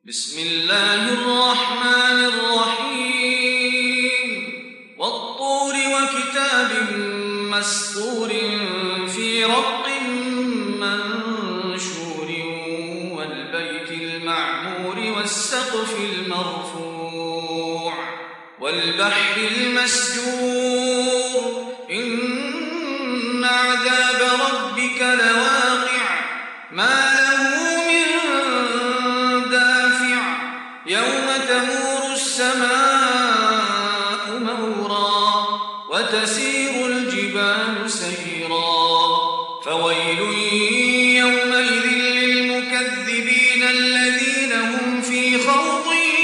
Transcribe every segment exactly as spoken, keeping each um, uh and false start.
بسم الله الرحمن الرحيم والطور وكتاب مسطور في رق منشور والبيت المعمور والسقف المرفوع والبحر المسجور إن عذاب ربك لواقع ما له من دافع يوم تمور السماء مورا وتسير الجبال سيرا فويل يومئذ للمكذبين الذين هم في خوض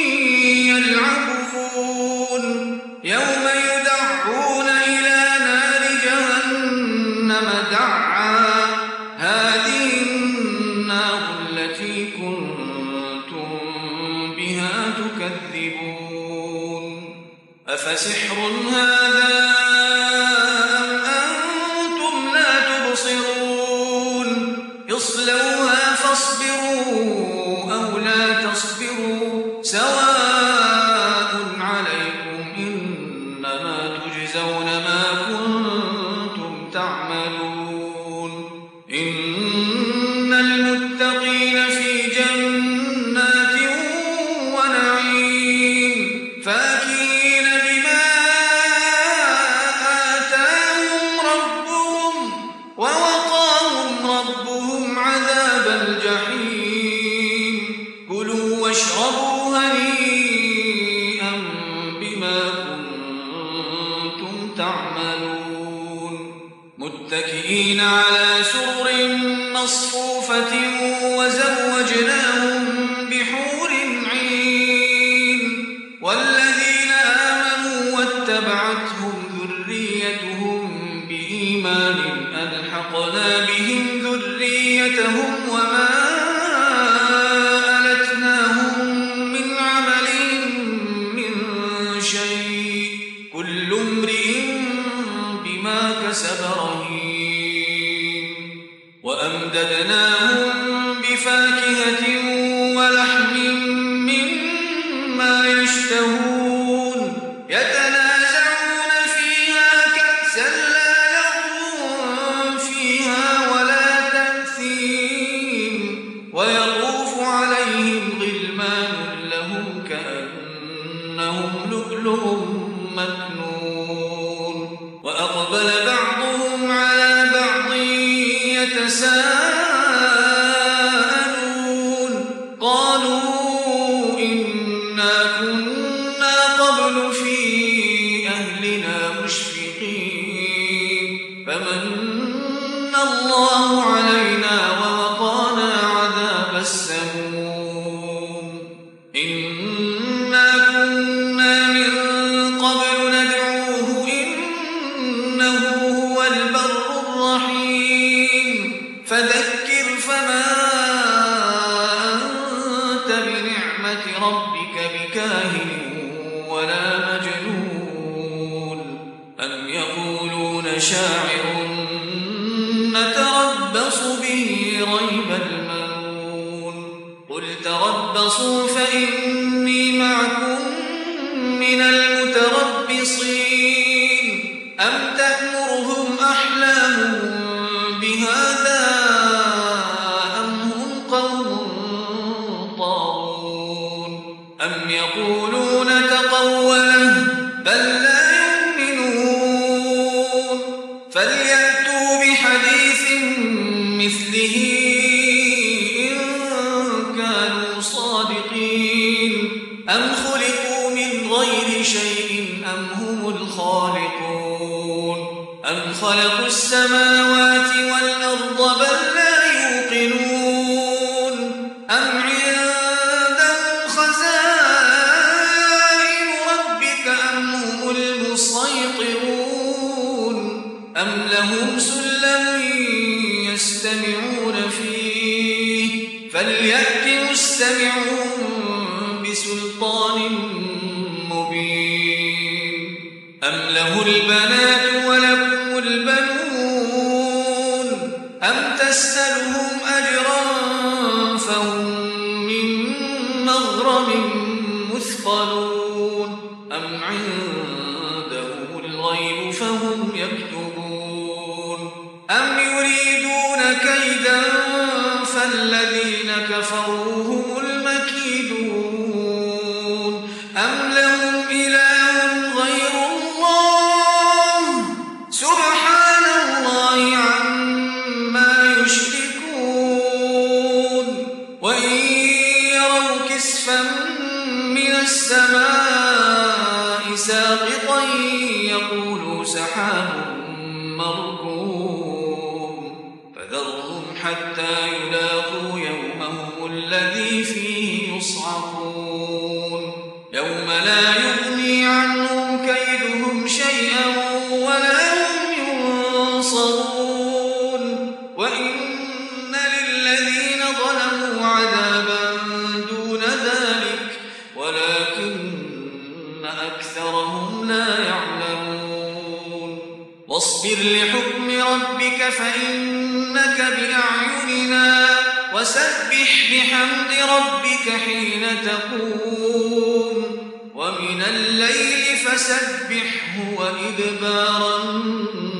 يلعبون يوم يدعون إلى نار جهنم دعا هذه النار التي كنتم بها تكذبون أفسحر هذا أم أنتم لا تبصرون اصلوها فاصبروا أو لا تصبروا سواء عليكم إنما تجزون ما كنتم تعملون إن المتقين في جنات ونعيم فاكهين بما آتاهم ربهم ووقاهم ربهم عذاب الجحيم كلوا واشربوا هنيئا بما كنتم تعملون متكئين على سرر مصفوفة وزوجناهم بحور عين والذين آمنوا واتبعتهم ذريتهم بإيمان ألحقنا بهم ذريتهم وما ألتناهم من عملهم من شيء كل امرئ بما كسب رهين وأمددناهم بفاكهة ولحم مما يشتهون يتنازعون فيها كأسا لا لغو فيها ولا تأثيم ويطوف عليهم غلمان لهم كأنهم لؤلؤ مكنون وأقبل بعضهم على بعض يتساءلون قالوا إنا كنا قبل في أهلنا مشفقين فمن الله علينا ووقانا عذاب السموم إنا كنا من قبل ندعوه إنه هو البر الرحيم فذكر فما أنت بنعمة ربك بكاهن ولا مجنون أم يقولون شاعر نتربص به ريب المنون قل تربصوا فإني معكم من المتربصين أم تأمرهم أحلامهم بهذا أم هم قوم طاغون أم يقولون تقوله بل لا يؤمنون فليأتوا بحديث مثله إن كانوا صادقين أم خلقوا من غير شيء أم هم الخالقون أم خلقوا السماوات والأرض بل لا يوقنون أم عندهم خزائن ربك أم هم المسيطرون أم لهم سلم يستمعون فيه فليأت مستمعون بسلطان مبين أم له البنات ولكم البنون أم تسألهم أجرا فهم من مغرم مثقلون أم عندهم الغيب فهم يكتبون أم يريدون كيدا فالذين كفروا هم المكيدون أم لهم إله غير الله سبحان الله عما يشركون وإن يروا كسفا من السماء ساقطا يقولوا سحاب مركوم فذرهم حتى يلاقوا يومهم الذي فيه يصعقون يوم لا يغني عنهم كيدهم شيئا ولا هم ينصرون وإن للذين ظلموا عذابا دون ذلك ولكن أكثرهم لا يعلمون واصبر لحكم ربك فإنك بأعيننا وسبح بحمد ربك حين تقوم ومن الليل فسبحه وإدبار